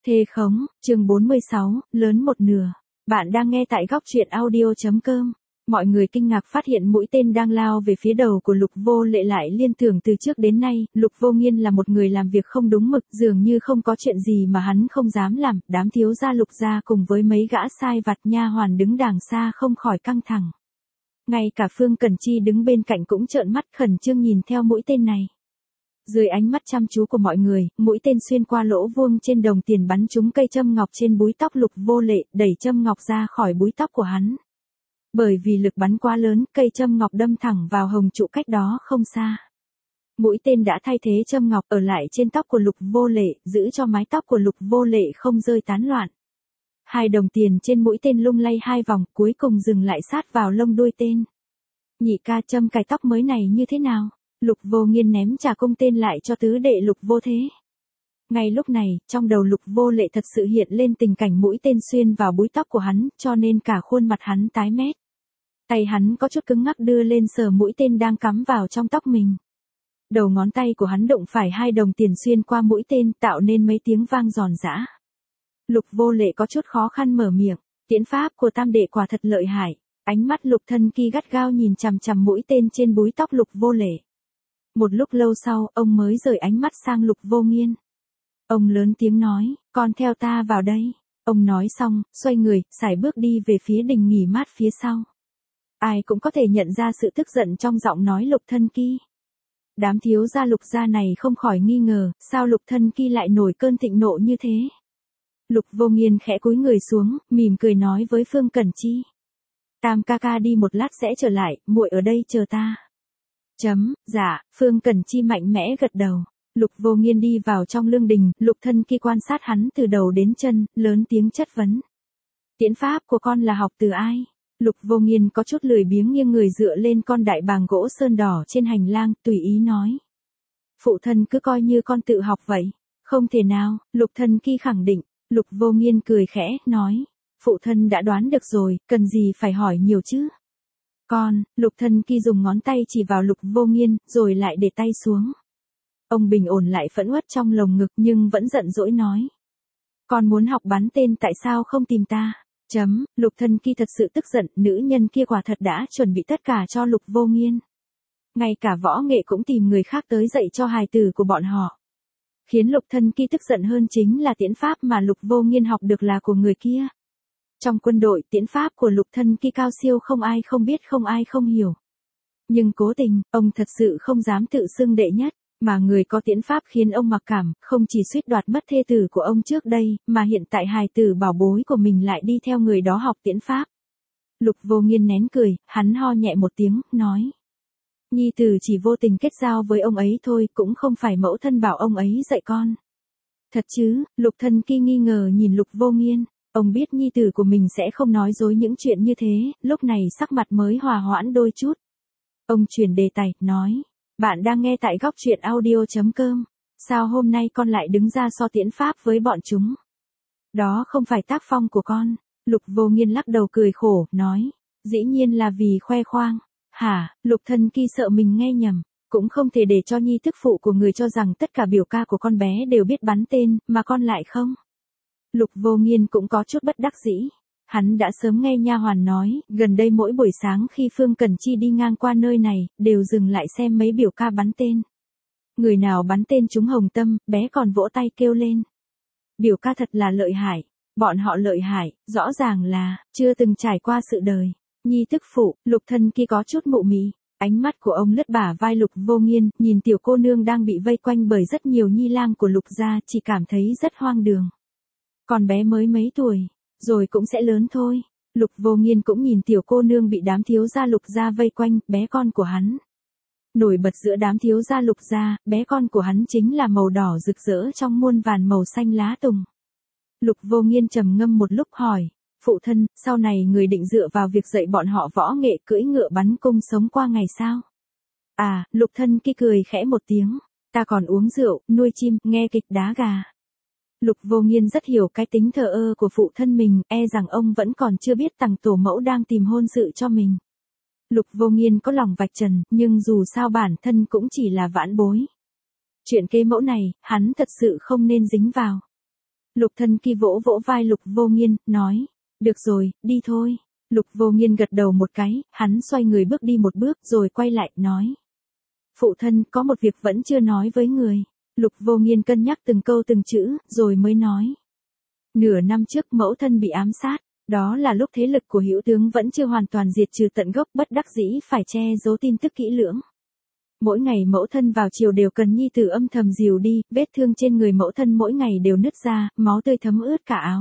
Thề khống, chương 46, lớn một nửa. Bạn đang nghe tại góc truyện audio.com. Mọi người kinh ngạc phát hiện mũi tên đang lao về phía đầu của Lục Vô Lệ lại liên tưởng từ trước đến nay, Lục Vô Nghiên là một người làm việc không đúng mực, dường như không có chuyện gì mà hắn không dám làm, đám thiếu gia Lục gia cùng với mấy gã sai vặt nha hoàn đứng đàng xa không khỏi căng thẳng. Ngay cả Phương Cẩn Chi đứng bên cạnh cũng trợn mắt khẩn trương nhìn theo mũi tên này. Dưới ánh mắt chăm chú của mọi người, mũi tên xuyên qua lỗ vuông trên đồng tiền bắn trúng cây châm ngọc trên búi tóc Lục Vô Lệ, đẩy châm ngọc ra khỏi búi tóc của hắn. Bởi vì lực bắn quá lớn, cây châm ngọc đâm thẳng vào hồng trụ cách đó không xa. Mũi tên đã thay thế châm ngọc ở lại trên tóc của Lục Vô Lệ, giữ cho mái tóc của Lục Vô Lệ không rơi tán loạn. Hai đồng tiền trên mũi tên lung lay hai vòng, cuối cùng dừng lại sát vào lông đuôi tên. Nhị ca, châm cài tóc mới này như thế nào? Lục Vô Nghiên ném trà cung tên lại cho tứ đệ Lục Vô Thế. Ngay lúc này, trong đầu Lục Vô Lệ thật sự hiện lên tình cảnh mũi tên xuyên vào búi tóc của hắn, cho nên cả khuôn mặt hắn tái mét. Tay hắn có chút cứng ngắc đưa lên sờ mũi tên đang cắm vào trong tóc mình. Đầu ngón tay của hắn đụng phải hai đồng tiền xuyên qua mũi tên, tạo nên mấy tiếng vang giòn giã. Lục Vô Lệ có chút khó khăn mở miệng, tiễn pháp của tam đệ quả thật lợi hại. Ánh mắt Lục Thân Kỳ gắt gao nhìn chằm chằm mũi tên trên búi tóc Lục Vô Lệ. Một lúc lâu sau, ông mới rời ánh mắt sang Lục Vô Nghiên. Ông lớn tiếng nói, con theo ta vào đây. Ông nói xong, xoay người, sải bước đi về phía đình nghỉ mát phía sau. Ai cũng có thể nhận ra sự tức giận trong giọng nói Lục Thân Kỳ. Đám thiếu gia Lục gia này không khỏi nghi ngờ, sao Lục Thân Kỳ lại nổi cơn thịnh nộ như thế. Lục Vô Nghiên khẽ cúi người xuống, mỉm cười nói với Phương Cẩn Chi. Tam ca ca đi một lát sẽ trở lại, muội ở đây chờ ta. Dạ, Phương Cẩn Chi mạnh mẽ gật đầu. Lục Vô Nghiên đi vào trong lương đình, Lục Thân Kỳ quan sát hắn từ đầu đến chân, lớn tiếng chất vấn. Tiễn pháp của con là học từ ai? Lục Vô Nghiên có chút lười biếng nghiêng người dựa lên con đại bàng gỗ sơn đỏ trên hành lang, tùy ý nói. Phụ thân cứ coi như con tự học vậy. Không thể nào, Lục Thân Kỳ khẳng định. Lục Vô Nghiên cười khẽ, nói. Phụ thân đã đoán được rồi, cần gì phải hỏi nhiều chứ? Con, Lục Thân Kỳ dùng ngón tay chỉ vào Lục Vô Nghiên, rồi lại để tay xuống. Ông bình ổn lại phẫn uất trong lồng ngực nhưng vẫn giận dỗi nói. Con muốn học bắn tên tại sao không tìm ta? Lục Thân Kỳ thật sự tức giận, nữ nhân kia quả thật đã chuẩn bị tất cả cho Lục Vô Nghiên. Ngay cả võ nghệ cũng tìm người khác tới dạy cho hài tử của bọn họ. Khiến Lục Thân Kỳ tức giận hơn chính là tiễn pháp mà Lục Vô Nghiên học được là của người kia. Trong quân đội, tiễn pháp của Lục Thân Kỳ cao siêu không ai không biết không ai không hiểu. Nhưng cố tình, ông thật sự không dám tự xưng đệ nhất, mà người có tiễn pháp khiến ông mặc cảm, không chỉ suýt đoạt mất thê tử của ông trước đây, mà hiện tại hài tử bảo bối của mình lại đi theo người đó học tiễn pháp. Lục Vô Nghiên nén cười, hắn ho nhẹ một tiếng, nói. Nhi tử chỉ vô tình kết giao với ông ấy thôi, cũng không phải mẫu thân bảo ông ấy dạy con. Thật chứ? Lục Thân Kỳ nghi ngờ nhìn Lục Vô Nghiên. Ông biết nhi tử của mình sẽ không nói dối những chuyện như thế, lúc này sắc mặt mới hòa hoãn đôi chút. Ông chuyển đề tài, nói. Bạn đang nghe tại góc truyện audio.com. Sao hôm nay con lại đứng ra so tiễn pháp với bọn chúng? Đó không phải tác phong của con. Lục Vô Nghiên lắc đầu cười khổ, nói. Dĩ nhiên là vì khoe khoang. Hả? Lục Thân Kỳ sợ mình nghe nhầm. Cũng không thể để cho nhi tức phụ của người cho rằng tất cả biểu ca của con bé đều biết bắn tên, mà con lại không. Lục Vô Nghiên cũng có chút bất đắc dĩ. Hắn đã sớm nghe nha hoàn nói, gần đây mỗi buổi sáng khi Phương Cẩn Chi đi ngang qua nơi này, đều dừng lại xem mấy biểu ca bắn tên. Người nào bắn tên trúng hồng tâm, bé còn vỗ tay kêu lên. Biểu ca thật là lợi hại. Bọn họ lợi hại, rõ ràng là, chưa từng trải qua sự đời. Nhi tức phụ, Lục Thân Kỳ có chút mụ mị. Ánh mắt của ông lướt bả vai Lục Vô Nghiên, nhìn tiểu cô nương đang bị vây quanh bởi rất nhiều nhi lang của Lục gia, chỉ cảm thấy rất hoang đường. Còn bé mới mấy tuổi, rồi cũng sẽ lớn thôi. Lục Vô Nghiên cũng nhìn tiểu cô nương bị đám thiếu gia Lục gia vây quanh, bé con của hắn. Nổi bật giữa đám thiếu gia Lục gia, bé con của hắn chính là màu đỏ rực rỡ trong muôn vàn màu xanh lá tùng. Lục Vô Nghiên trầm ngâm một lúc hỏi, phụ thân, sau này người định dựa vào việc dạy bọn họ võ nghệ cưỡi ngựa bắn cung sống qua ngày sao? À, Lục Thân Kỳ cười khẽ một tiếng, ta còn uống rượu, nuôi chim, nghe kịch đá gà. Lục Vô Nghiên rất hiểu cái tính thờ ơ của phụ thân mình, e rằng ông vẫn còn chưa biết tằng tổ mẫu đang tìm hôn sự cho mình. Lục Vô Nghiên có lòng vạch trần, nhưng dù sao bản thân cũng chỉ là vãn bối. Chuyện kế mẫu này, hắn thật sự không nên dính vào. Lục Thân Kỳ vỗ vỗ vai Lục Vô Nghiên, nói, được rồi, đi thôi. Lục Vô Nghiên gật đầu một cái, hắn xoay người bước đi một bước rồi quay lại, nói. Phụ thân, có một việc vẫn chưa nói với người. Lục Vô Nghiên cân nhắc từng câu từng chữ, rồi mới nói. Nửa năm trước mẫu thân bị ám sát, đó là lúc thế lực của Hữu tướng vẫn chưa hoàn toàn diệt trừ tận gốc, bất đắc dĩ phải che giấu tin tức kỹ lưỡng. Mỗi ngày mẫu thân vào chiều đều cần nhi tử âm thầm dìu đi, vết thương trên người mẫu thân mỗi ngày đều nứt ra, máu tươi thấm ướt cả áo.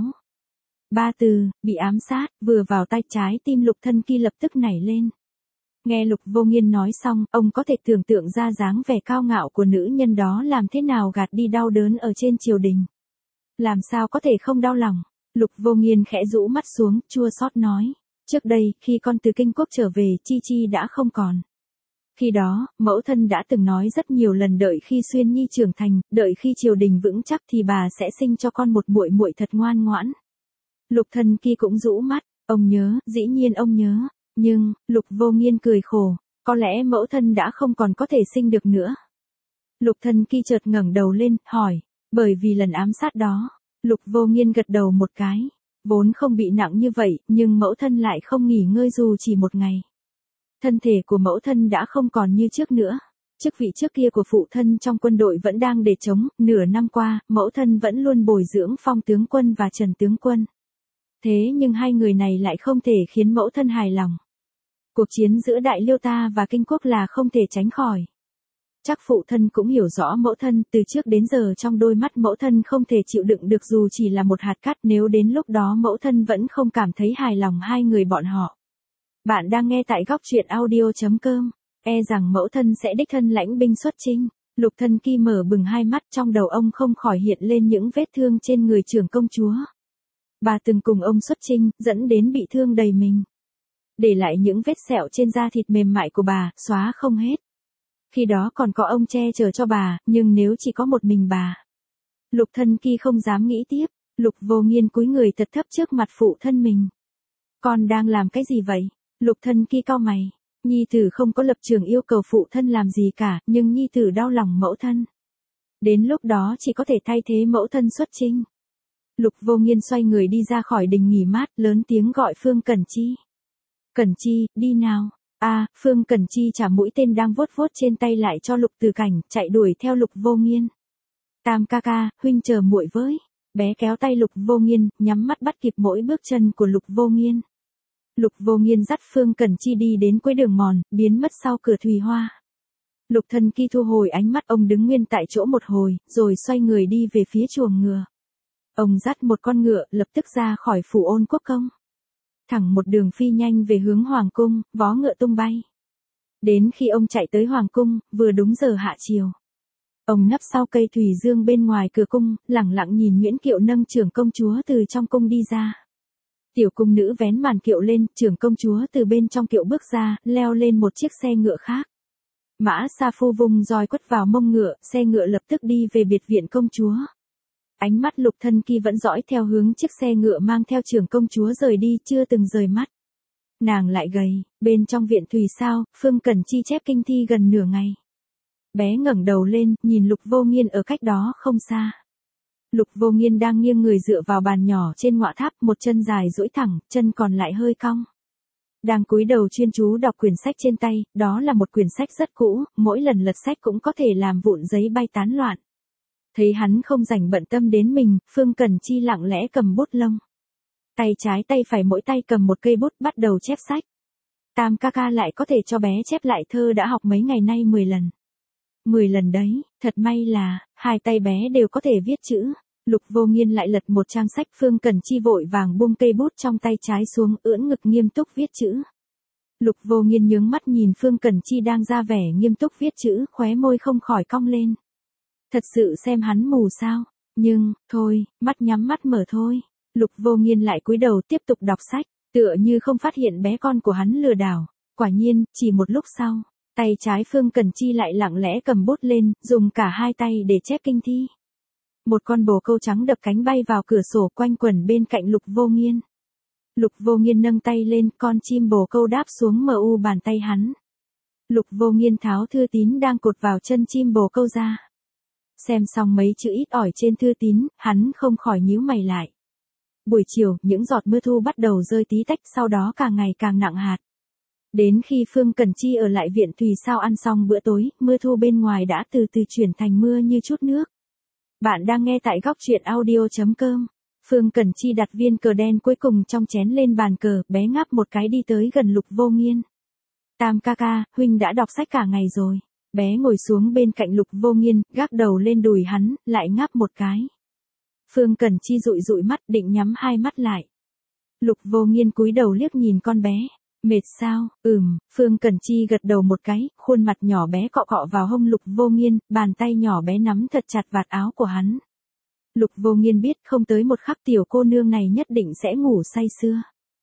Ba từ, bị ám sát, vừa vào tay, trái tim Lục Thân Kỳ lập tức nảy lên. Nghe Lục Vô Nghiên nói xong, ông có thể tưởng tượng ra dáng vẻ cao ngạo của nữ nhân đó làm thế nào gạt đi đau đớn ở trên triều đình. Làm sao có thể không đau lòng. Lục Vô Nghiên khẽ rũ mắt xuống, chua xót nói. Trước đây, khi con từ Kinh Quốc trở về, Chi Chi đã không còn. Khi đó, mẫu thân đã từng nói rất nhiều lần đợi khi Xuyên Nhi trưởng thành, đợi khi triều đình vững chắc thì bà sẽ sinh cho con một muội muội thật ngoan ngoãn. Lục Thân Kỳ cũng rũ mắt, ông nhớ, dĩ nhiên ông nhớ. Nhưng, Lục Vô Nghiên cười khổ, có lẽ mẫu thân đã không còn có thể sinh được nữa. Lục Thân Kỳ chợt ngẩng đầu lên, hỏi, bởi vì lần ám sát đó. Lục Vô Nghiên gật đầu một cái, vốn không bị nặng như vậy, nhưng mẫu thân lại không nghỉ ngơi dù chỉ một ngày. Thân thể của mẫu thân đã không còn như trước nữa. Chức vị trước kia của phụ thân trong quân đội vẫn đang để trống, nửa năm qua, mẫu thân vẫn luôn bồi dưỡng Phong tướng quân và Trần tướng quân. Thế nhưng hai người này lại không thể khiến mẫu thân hài lòng. Cuộc chiến giữa Đại Liêu ta và Kinh Quốc là không thể tránh khỏi. Chắc phụ thân cũng hiểu rõ mẫu thân, từ trước đến giờ trong đôi mắt mẫu thân không thể chịu đựng được dù chỉ là một hạt cát, nếu đến lúc đó mẫu thân vẫn không cảm thấy hài lòng hai người bọn họ. Bạn đang nghe tại góc truyện audio.com, e rằng mẫu thân sẽ đích thân lãnh binh xuất chinh. Lục Thân Kỳ mở bừng hai mắt, trong đầu ông không khỏi hiện lên những vết thương trên người trưởng công chúa. Bà từng cùng ông xuất chinh, dẫn đến bị thương đầy mình. Để lại những vết sẹo trên da thịt mềm mại của bà, xóa không hết. Khi đó còn có ông che chở cho bà, nhưng nếu chỉ có một mình bà. Lục Thân Kỳ không dám nghĩ tiếp, Lục Vô Nghiên cúi người thật thấp trước mặt phụ thân mình. Con đang làm cái gì vậy? Lục Thân Kỳ cau mày. Nhi tử không có lập trường yêu cầu phụ thân làm gì cả, nhưng nhi tử đau lòng mẫu thân. Đến lúc đó chỉ có thể thay thế mẫu thân xuất chinh. Lục Vô Nghiên xoay người đi ra khỏi đình nghỉ mát, lớn tiếng gọi Phương Cẩn Chi. Cẩn Chi, đi nào. Phương Cẩn Chi trả mũi tên đang vuốt vuốt trên tay lại cho Lục Từ Cảnh, chạy đuổi theo Lục Vô Nghiên. Tam ca ca, huynh chờ muội với. Bé kéo tay Lục Vô Nghiên, nhắm mắt bắt kịp mỗi bước chân của Lục Vô Nghiên. Lục Vô Nghiên dắt Phương Cẩn Chi đi đến cuối đường mòn, biến mất sau cửa thùy hoa. Lục Thân Kỳ thu hồi ánh mắt, ông đứng nguyên tại chỗ một hồi, rồi xoay người đi về phía chuồng ngựa. Ông dắt một con ngựa, lập tức ra khỏi phủ Ôn Quốc Công. Thẳng một đường phi nhanh về hướng Hoàng cung, vó ngựa tung bay. Đến khi ông chạy tới Hoàng cung, vừa đúng giờ hạ chiều. Ông nấp sau cây thủy dương bên ngoài cửa cung, lẳng lặng nhìn Nguyễn Kiệu nâng trưởng công chúa từ trong cung đi ra. Tiểu cung nữ vén màn kiệu lên, trưởng công chúa từ bên trong kiệu bước ra, leo lên một chiếc xe ngựa khác. Mã Sa Phu vung roi quất vào mông ngựa, xe ngựa lập tức đi về biệt viện công chúa. Ánh mắt Lục Thân Kỳ vẫn dõi theo hướng chiếc xe ngựa mang theo trưởng công chúa rời đi, chưa từng rời mắt. Nàng lại gầy, bên trong viện thùy sao, Phương Cẩn Chi chép kinh thi gần nửa ngày. Bé ngẩng đầu lên, nhìn Lục Vô Nghiên ở cách đó không xa. Lục Vô Nghiên đang nghiêng người dựa vào bàn nhỏ trên ngọa tháp, một chân dài duỗi thẳng, chân còn lại hơi cong. Đang cúi đầu chuyên chú đọc quyển sách trên tay, đó là một quyển sách rất cũ, mỗi lần lật sách cũng có thể làm vụn giấy bay tán loạn. Thấy hắn không rảnh bận tâm đến mình, Phương Cẩn Chi lặng lẽ cầm bút lông. Tay trái tay phải mỗi tay cầm một cây bút bắt đầu chép sách. Tam ca ca lại có thể cho bé chép lại thơ đã học mấy ngày nay 10 lần. 10 lần đấy, thật may là, hai tay bé đều có thể viết chữ. Lục Vô Nghiên lại lật một trang sách, Phương Cẩn Chi vội vàng buông cây bút trong tay trái xuống, ưỡn ngực nghiêm túc viết chữ. Lục Vô Nghiên nhướng mắt nhìn Phương Cẩn Chi đang ra vẻ nghiêm túc viết chữ, khóe môi không khỏi cong lên. Thật sự xem hắn mù sao? Nhưng, thôi, mắt nhắm mắt mở thôi. Lục Vô Nghiên lại cúi đầu tiếp tục đọc sách, tựa như không phát hiện bé con của hắn lừa đảo. Quả nhiên, chỉ một lúc sau, tay trái Phương Cẩn Chi lại lặng lẽ cầm bút lên, dùng cả hai tay để chép kinh thi. Một con bồ câu trắng đập cánh bay vào cửa sổ, quanh quẩn bên cạnh Lục Vô Nghiên. Lục Vô Nghiên nâng tay lên, con chim bồ câu đáp xuống mu bàn tay hắn. Lục Vô Nghiên tháo thư tín đang cột vào chân chim bồ câu ra. Xem xong mấy chữ ít ỏi trên thư tín, hắn không khỏi nhíu mày lại. Buổi chiều, những giọt mưa thu bắt đầu rơi tí tách, sau đó càng ngày càng nặng hạt. Đến khi Phương Cẩn Chi ở lại viện Thùy Sao ăn xong bữa tối, mưa thu bên ngoài đã từ từ chuyển thành mưa như chút nước. Bạn đang nghe tại góc truyện audio.com. Phương Cẩn Chi đặt viên cờ đen cuối cùng trong chén lên bàn cờ, bé ngáp một cái đi tới gần Lục Vô Nghiên. Tam ca ca, huynh đã đọc sách cả ngày rồi. Bé ngồi xuống bên cạnh Lục Vô Nghiên, gác đầu lên đùi hắn, lại ngáp một cái. Phương Cẩn Chi dụi dụi mắt định nhắm hai mắt lại. Lục Vô Nghiên cúi đầu liếc nhìn con bé. Mệt sao? Phương Cẩn Chi gật đầu một cái, khuôn mặt nhỏ bé cọ cọ vào hông Lục Vô Nghiên, bàn tay nhỏ bé nắm thật chặt vạt áo của hắn. Lục Vô Nghiên biết không tới một khắc tiểu cô nương này nhất định sẽ ngủ say sưa.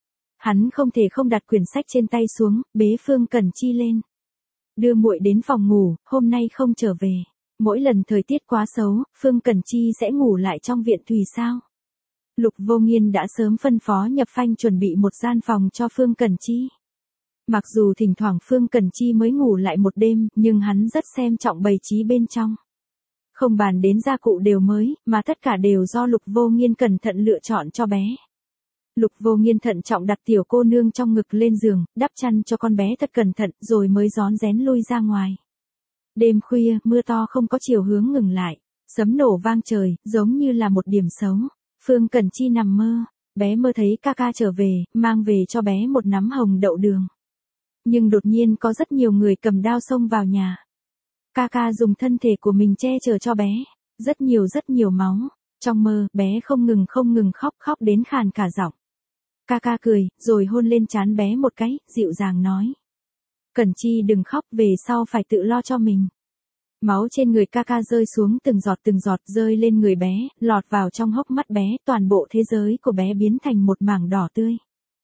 Hắn không thể không đặt quyển sách trên tay xuống, bế Phương Cẩn Chi lên. Đưa muội đến phòng ngủ, hôm nay không trở về. Mỗi lần thời tiết quá xấu, Phương Cẩn Chi sẽ ngủ lại trong viện Thùy Sao. Lục Vô Nghiên đã sớm phân phó Nhập Phanh chuẩn bị một gian phòng cho Phương Cẩn Chi. Mặc dù thỉnh thoảng Phương Cẩn Chi mới ngủ lại một đêm, nhưng hắn rất xem trọng bày trí bên trong. Không bàn đến gia cụ đều mới, mà tất cả đều do Lục Vô Nghiên cẩn thận lựa chọn cho bé. Lục Vô Nghiên thận trọng đặt tiểu cô nương trong ngực lên giường, đắp chăn cho con bé thật cẩn thận, rồi mới rón rén lui ra ngoài. Đêm khuya, mưa to không có chiều hướng ngừng lại, sấm nổ vang trời, giống như là một điểm xấu. Phương Cẩn Chi nằm mơ, bé mơ thấy ca ca trở về, mang về cho bé một nắm hồng đậu đường. Nhưng đột nhiên có rất nhiều người cầm đao xông vào nhà. Ca ca dùng thân thể của mình che chở cho bé, rất nhiều máu. Trong mơ, bé không ngừng khóc đến khàn cả giọng. Ca ca cười, rồi hôn lên trán bé một cái, dịu dàng nói. Cẩn Chi đừng khóc, về sau phải tự lo cho mình. Máu trên người ca ca rơi xuống từng giọt rơi lên người bé, lọt vào trong hốc mắt bé, toàn bộ thế giới của bé biến thành một mảng đỏ tươi.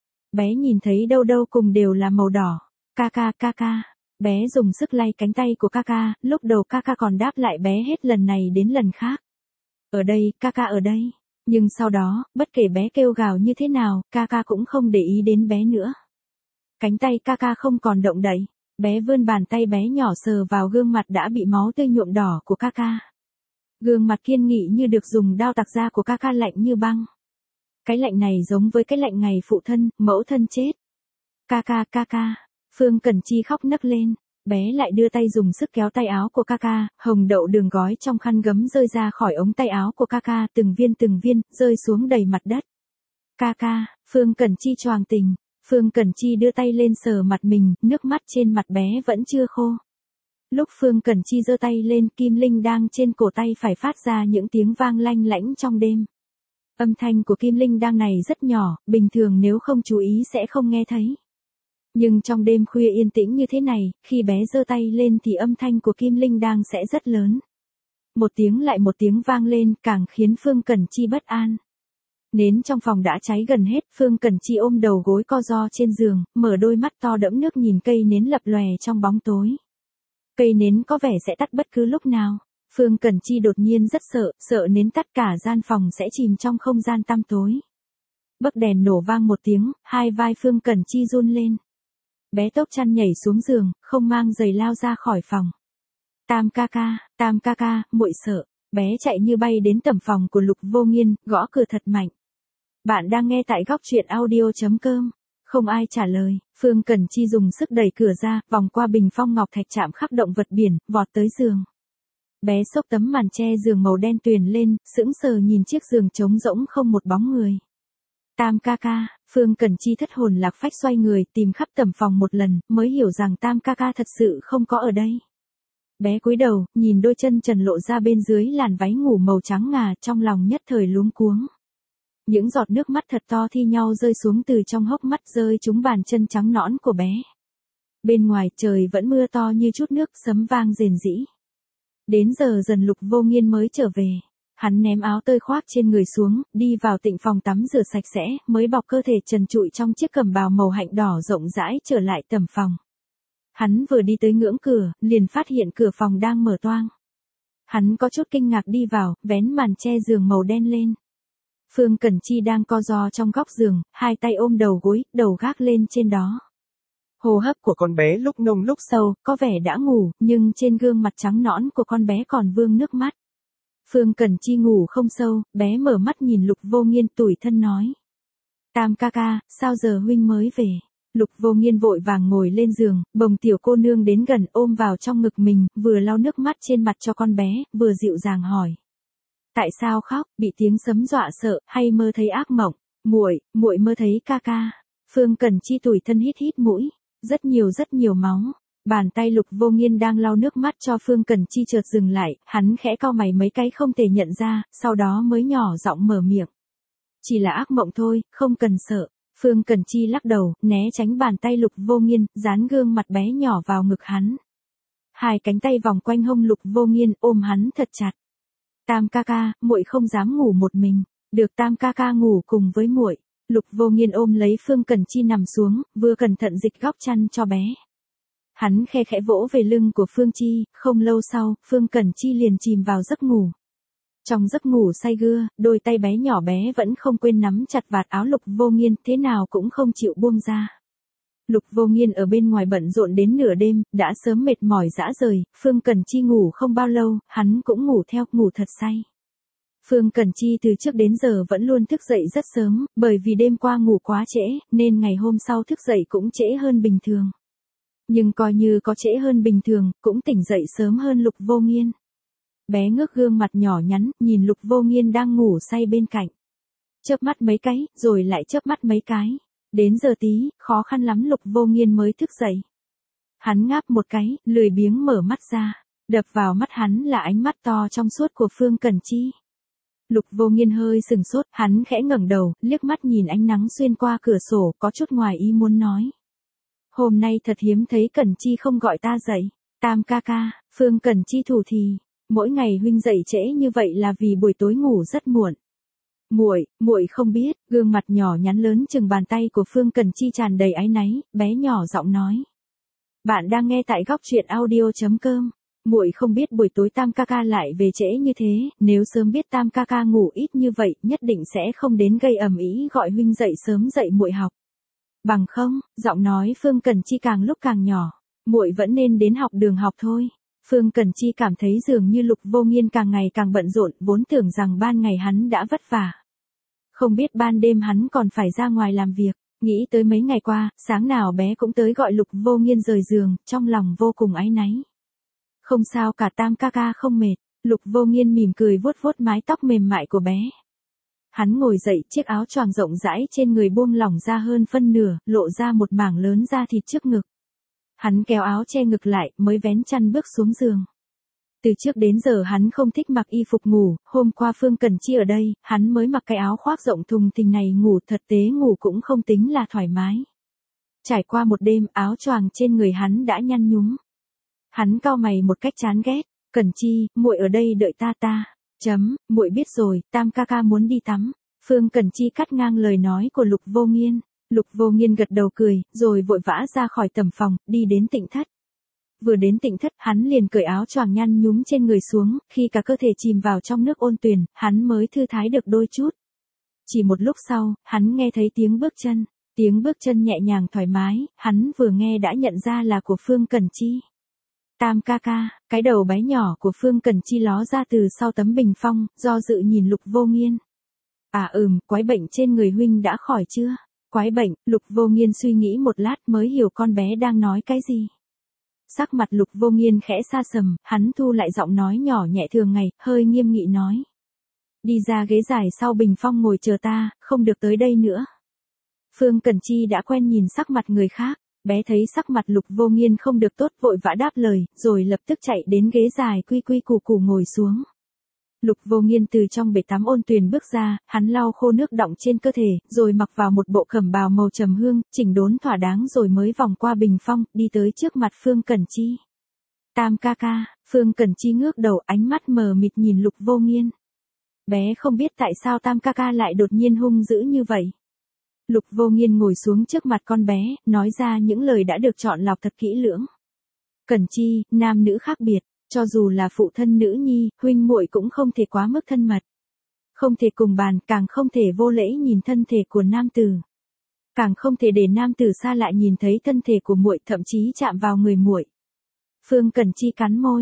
Bé nhìn thấy đâu cùng đều là màu đỏ. Ca ca. Bé dùng sức lay cánh tay của ca ca, lúc đầu ca ca còn đáp lại bé hết lần này đến lần khác. Ở đây, ca ca ở đây. Nhưng sau đó, bất kể bé kêu gào như thế nào, ca ca cũng không để ý đến bé nữa. Cánh tay ca ca không còn động đậy. Bé vươn bàn tay bé nhỏ sờ vào gương mặt đã bị máu tươi nhuộm đỏ của ca ca. Gương mặt kiên nghị như được dùng đao tạc ra của ca ca lạnh như băng. Cái lạnh này giống với cái lạnh ngày phụ thân, mẫu thân chết. Ca ca. Phương Cẩn Chi khóc nấc lên. Bé lại đưa tay dùng sức kéo tay áo của ca ca, hồng đậu đường gói trong khăn gấm rơi ra khỏi ống tay áo của ca ca, từng viên, rơi xuống đầy mặt đất. Ca ca, Phương Cẩn Chi choàng tỉnh. Phương Cẩn Chi đưa tay lên sờ mặt mình, nước mắt trên mặt bé vẫn chưa khô. Lúc Phương Cẩn Chi giơ tay lên, kim linh đang trên cổ tay phải phát ra những tiếng vang lanh lảnh trong đêm. Âm thanh của kim linh đang này rất nhỏ, bình thường nếu không chú ý sẽ không nghe thấy. Nhưng trong đêm khuya yên tĩnh như thế này, khi bé giơ tay lên thì âm thanh của kim linh đang sẽ rất lớn. Một tiếng lại một tiếng vang lên, càng khiến Phương Cẩn Chi bất an. Nến trong phòng đã cháy gần hết, Phương Cẩn Chi ôm đầu gối co ro trên giường, mở đôi mắt to đẫm nước nhìn cây nến lập lòe trong bóng tối. Cây nến có vẻ sẽ tắt bất cứ lúc nào. Phương Cẩn Chi đột nhiên rất sợ nến tắt cả gian phòng sẽ chìm trong không gian tăm tối. Bấc đèn nổ vang một tiếng, hai vai Phương Cẩn Chi run lên. Bé tốc chăn nhảy xuống giường, không mang giày lao ra khỏi phòng. Tam ca ca, muội sợ. Bé chạy như bay đến tầm phòng của Lục Vô Nghiên, gõ cửa thật mạnh. Bạn đang nghe tại góc truyện audio.com. Không ai trả lời, Phương Cẩn Chi dùng sức đẩy cửa ra, vòng qua bình phong ngọc thạch chạm khắc động vật biển, vọt tới giường. Bé xốc tấm màn che giường màu đen tuyền lên, sững sờ nhìn chiếc giường trống rỗng không một bóng người. Tam ca ca, Phương Cẩn Chi thất hồn lạc phách xoay người tìm khắp tầm phòng một lần, mới hiểu rằng Tam ca ca thật sự không có ở đây. Bé cúi đầu, nhìn đôi chân trần lộ ra bên dưới làn váy ngủ màu trắng ngà, trong lòng nhất thời luống cuống. Những giọt nước mắt thật to thi nhau rơi xuống từ trong hốc mắt rơi trúng bàn chân trắng nõn của bé. Bên ngoài trời vẫn mưa to như chút nước, sấm vang rền rĩ. Đến giờ dần Lục Vô Nghiên mới trở về. Hắn ném áo tơi khoác trên người xuống, đi vào tịnh phòng tắm rửa sạch sẽ, mới bọc cơ thể trần trụi trong chiếc cẩm bào màu hạnh đỏ rộng rãi trở lại tầm phòng. Hắn vừa đi tới ngưỡng cửa, liền phát hiện cửa phòng đang mở toang. Hắn có chút kinh ngạc đi vào, vén màn che giường màu đen lên. Phương Cẩn Chi đang co ro trong góc giường, hai tay ôm đầu gối, đầu gác lên trên đó. Hô hấp của con bé lúc nông lúc sâu, có vẻ đã ngủ, nhưng trên gương mặt trắng nõn của con bé còn vương nước mắt. Phương Cẩn Chi ngủ không sâu, bé mở mắt nhìn Lục Vô Nghiên tủi thân nói. Tam ca ca, sao giờ huynh mới về? Lục Vô Nghiên vội vàng ngồi lên giường, bồng tiểu cô nương đến gần ôm vào trong ngực mình, vừa lau nước mắt trên mặt cho con bé, vừa dịu dàng hỏi. Tại sao khóc, bị tiếng sấm dọa sợ, hay mơ thấy ác mộng? Muội mơ thấy ca ca. Phương Cẩn Chi tủi thân hít hít mũi, rất nhiều máu. Bàn tay Lục Vô Nghiên đang lau nước mắt cho Phương Cẩn Chi chợt dừng lại, hắn khẽ cau mày mấy cái không thể nhận ra, sau đó mới nhỏ giọng mở miệng. Chỉ là ác mộng thôi, không cần sợ. Phương Cẩn Chi lắc đầu, né tránh bàn tay Lục Vô Nghiên, dán gương mặt bé nhỏ vào ngực hắn. Hai cánh tay vòng quanh hông Lục Vô Nghiên ôm hắn thật chặt. Tam ca ca, muội không dám ngủ một mình, được Tam ca ca ngủ cùng với muội. Lục Vô Nghiên ôm lấy Phương Cẩn Chi nằm xuống, vừa cẩn thận dịch góc chăn cho bé. Hắn khe khẽ vỗ về lưng của Phương Chi, không lâu sau, Phương Cẩn Chi liền chìm vào giấc ngủ. Trong giấc ngủ say gưa, đôi tay bé nhỏ bé vẫn không quên nắm chặt vạt áo Lục Vô Nghiên, thế nào cũng không chịu buông ra. Lục Vô Nghiên ở bên ngoài bận rộn đến nửa đêm, đã sớm mệt mỏi rã rời, Phương Cẩn Chi ngủ không bao lâu, hắn cũng ngủ theo, ngủ thật say. Phương Cẩn Chi từ trước đến giờ vẫn luôn thức dậy rất sớm, bởi vì đêm qua ngủ quá trễ, nên ngày hôm sau thức dậy cũng trễ hơn bình thường. Nhưng coi như có trễ hơn bình thường, cũng tỉnh dậy sớm hơn Lục Vô Nghiên. Bé ngước gương mặt nhỏ nhắn, nhìn Lục Vô Nghiên đang ngủ say bên cạnh. Chớp mắt mấy cái, rồi lại chớp mắt mấy cái. Đến giờ tí, khó khăn lắm Lục Vô Nghiên mới thức dậy. Hắn ngáp một cái, lười biếng mở mắt ra. Đập vào mắt hắn là ánh mắt to trong suốt của Phương Cẩn Chi. Lục Vô Nghiên hơi sừng sốt, hắn khẽ ngẩng đầu, liếc mắt nhìn ánh nắng xuyên qua cửa sổ, có chút ngoài ý muốn nói. Hôm nay thật hiếm thấy Cẩn Chi không gọi ta dậy. Tam ca ca, Phương Cẩn Chi thủ thì. Mỗi ngày huynh dậy trễ như vậy là vì buổi tối ngủ rất muộn. Muội không biết, gương mặt nhỏ nhắn lớn chừng bàn tay của Phương Cẩn Chi tràn đầy áy náy, bé nhỏ giọng nói. Bạn đang nghe tại góc truyện audio.com. Muội không biết buổi tối Tam ca ca lại về trễ như thế, nếu sớm biết Tam ca ca ngủ ít như vậy, nhất định sẽ không đến gây ầm ĩ gọi huynh dậy sớm dậy muội học. Bằng không, giọng nói Phương Cẩn Chi càng lúc càng nhỏ, muội vẫn nên đến học đường học thôi. Phương Cẩn Chi cảm thấy dường như Lục Vô Nghiên càng ngày càng bận rộn, vốn tưởng rằng ban ngày hắn đã vất vả. Không biết ban đêm hắn còn phải ra ngoài làm việc, nghĩ tới mấy ngày qua, sáng nào bé cũng tới gọi Lục Vô Nghiên rời giường, trong lòng vô cùng áy náy. Không sao cả Tam ca ca không mệt, Lục Vô Nghiên mỉm cười vuốt vuốt mái tóc mềm mại của bé. Hắn ngồi dậy, chiếc áo choàng rộng rãi trên người buông lỏng ra hơn phân nửa, lộ ra một mảng lớn da thịt trước ngực. Hắn kéo áo che ngực lại, mới vén chăn bước xuống giường. Từ trước đến giờ hắn không thích mặc y phục ngủ, hôm qua Phương Cẩn Chi ở đây, hắn mới mặc cái áo khoác rộng thùng thình này ngủ, thật tế ngủ cũng không tính là thoải mái. Trải qua một đêm, áo choàng trên người hắn đã nhăn nhúm. Hắn cau mày một cách chán ghét, Cẩn Chi, muội ở đây đợi ta. Muội biết rồi, Tam ca ca muốn đi tắm. Phương Cẩn Chi cắt ngang lời nói của Lục Vô Nghiên. Lục Vô Nghiên gật đầu cười, rồi vội vã ra khỏi tầm phòng, đi đến Tịnh thất. Vừa đến Tịnh thất, hắn liền cởi áo choàng nhăn nhúm trên người xuống, khi cả cơ thể chìm vào trong nước ôn tuyền, hắn mới thư thái được đôi chút. Chỉ một lúc sau, hắn nghe thấy tiếng bước chân nhẹ nhàng thoải mái, hắn vừa nghe đã nhận ra là của Phương Cẩn Chi. Tam ca ca, cái đầu bé nhỏ của Phương Cẩn Chi ló ra từ sau tấm bình phong, do dự nhìn Lục Vô Nghiên. Quái bệnh trên người huynh đã khỏi chưa? Quái bệnh, Lục Vô Nghiên suy nghĩ một lát mới hiểu con bé đang nói cái gì. Sắc mặt Lục Vô Nghiên khẽ xa sầm, hắn thu lại giọng nói nhỏ nhẹ thường ngày, hơi nghiêm nghị nói. Đi ra ghế dài sau bình phong ngồi chờ ta, không được tới đây nữa. Phương Cẩn Chi đã quen nhìn sắc mặt người khác, bé thấy sắc mặt Lục Vô Nghiên không được tốt vội vã đáp lời, rồi lập tức chạy đến ghế dài quy quy củ củ ngồi xuống. Lục Vô Nghiên từ trong bể tắm ôn tuyền bước ra, hắn lau khô nước đọng trên cơ thể, rồi mặc vào một bộ cẩm bào màu trầm hương, chỉnh đốn thỏa đáng rồi mới vòng qua bình phong, đi tới trước mặt Phương Cẩn Chi. Tam ca ca, Phương Cẩn Chi ngước đầu, ánh mắt mờ mịt nhìn Lục Vô Nghiên. Bé không biết tại sao Tam ca ca lại đột nhiên hung dữ như vậy. Lục Vô Nghiên ngồi xuống trước mặt con bé, nói ra những lời đã được chọn lọc thật kỹ lưỡng. Cẩn Chi, nam nữ khác biệt. Cho dù là phụ thân nữ nhi, huynh muội cũng không thể quá mức thân mật. Không thể cùng bàn, càng không thể vô lễ nhìn thân thể của nam tử. Càng không thể để nam tử xa lại nhìn thấy thân thể của muội, thậm chí chạm vào người muội. Phương Cẩn Chi cắn môi.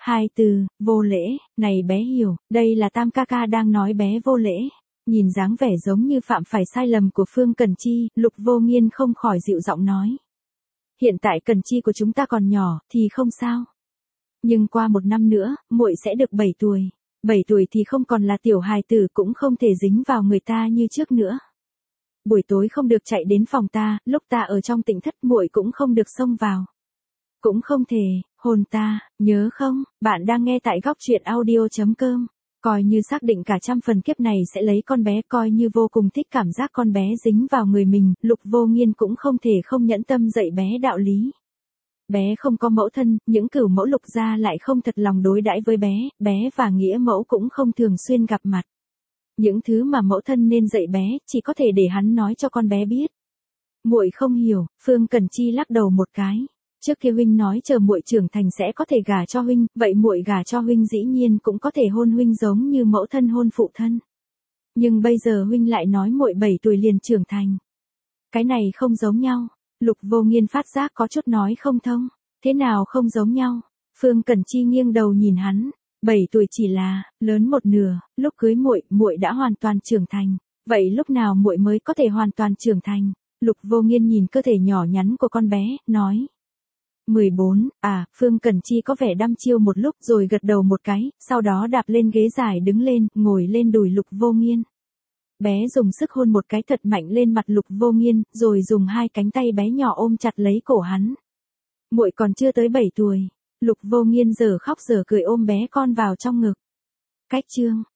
Hai từ, vô lễ, này bé hiểu, đây là Tam ca ca đang nói bé vô lễ. Nhìn dáng vẻ giống như phạm phải sai lầm của Phương Cần Chi, Lục Vô Nghiên không khỏi dịu giọng nói. Hiện tại Cần Chi của chúng ta còn nhỏ, thì không sao. Nhưng qua 1 năm nữa, muội sẽ được 7 tuổi. 7 tuổi thì không còn là tiểu hài tử, cũng không thể dính vào người ta như trước nữa. Buổi tối không được chạy đến phòng ta, lúc ta ở trong tỉnh thất muội cũng không được xông vào. Cũng không thể, hôn ta, nhớ không? Bạn đang nghe tại góc truyện audio.com. Coi như xác định cả 100% kiếp này sẽ lấy con bé, coi như vô cùng thích cảm giác con bé dính vào người mình, Lục Vô Nghiên cũng không thể không nhẫn tâm dạy bé đạo lý. Bé không có mẫu thân, những cửu mẫu Lục gia lại không thật lòng đối đãi với bé, bé và nghĩa mẫu cũng không thường xuyên gặp mặt. Những thứ mà mẫu thân nên dạy bé, chỉ có thể để hắn nói cho con bé biết. Muội không hiểu, Phương Cần Chi lắc đầu một cái. Trước kia huynh nói chờ muội trưởng thành sẽ có thể gả cho huynh, vậy muội gả cho huynh dĩ nhiên cũng có thể hôn huynh giống như mẫu thân hôn phụ thân. Nhưng bây giờ huynh lại nói muội 7 tuổi liền trưởng thành. Cái này không giống nhau. Lục Vô Nghiên phát giác có chút nói không thông. Thế nào không giống nhau? Phương Cần Chi nghiêng đầu nhìn hắn. 7 tuổi chỉ là lớn một nửa, lúc cưới muội, muội đã hoàn toàn trưởng thành. Vậy lúc nào muội mới có thể hoàn toàn trưởng thành? Lục Vô Nghiên nhìn cơ thể nhỏ nhắn của con bé, nói. 14, Phương Cần Chi có vẻ đăm chiêu một lúc rồi gật đầu một cái, sau đó đạp lên ghế dài đứng lên, ngồi lên đùi Lục Vô Nghiên. Bé dùng sức hôn một cái thật mạnh lên mặt Lục Vô Nghiên, rồi dùng 2 cánh tay bé nhỏ ôm chặt lấy cổ hắn. Muội còn chưa tới 7 tuổi. Lục Vô Nghiên giờ khóc giờ cười ôm bé con vào trong ngực. Cách chương